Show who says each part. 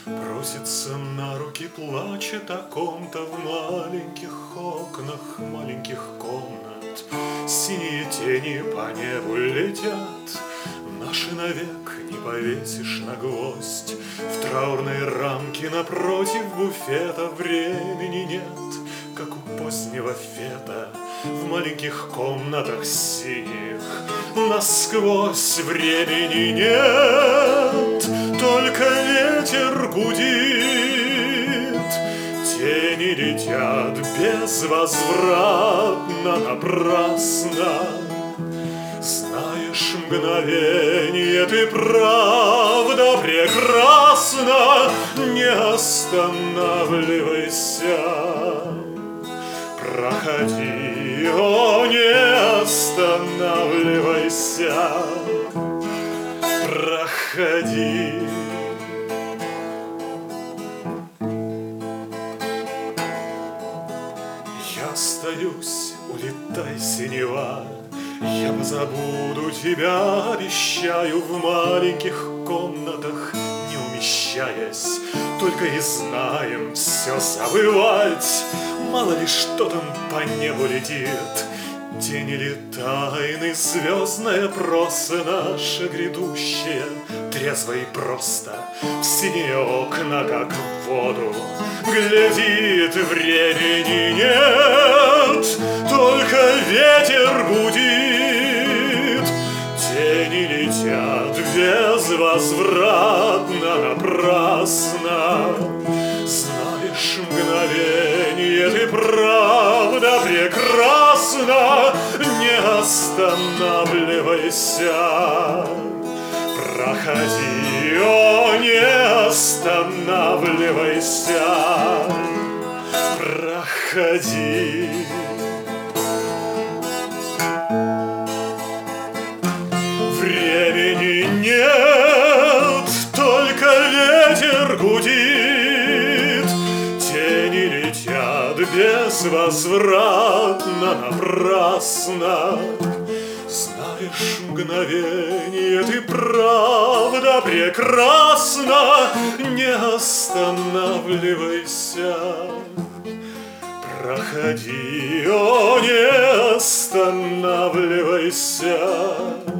Speaker 1: Просится на руки, плачет о ком-то в маленьких окнах маленьких комнат. Синие тени по небу летят, наши навек не повесишь на гвоздь. В траурной рамке напротив буфета времени нет, как у позднего фета. В маленьких комнатах синих насквозь времени нет, только ветер гудит, тени летят безвозвратно, напрасно. Знаешь, мгновенье ты правда прекрасна, не останавливайся. Проходи, о, не останавливайся. Проходи. Я остаюсь, улетай, синева, я позабуду тебя, обещаю, в маленьких комнатах не умещаясь. Только и знаем все забывать, мало ли что там по небу летит. День или тайны, звездная проса наша грядущая, трезво и просто в синие окна, как в воду, глядит. Времени нет, только ветер гудит, тени летят безвозвратно, напрасно. Знаешь, мгновенье ты правда прекрасна, не останавливайся. Проходи, о, не останавливайся. Проходи. Времени нет, только ветер гудит, тени летят безвозвратно, напрасно. Знаешь, мгновенье ты правда прекрасна, не останавливайся. Проходи, о, не останавливайся.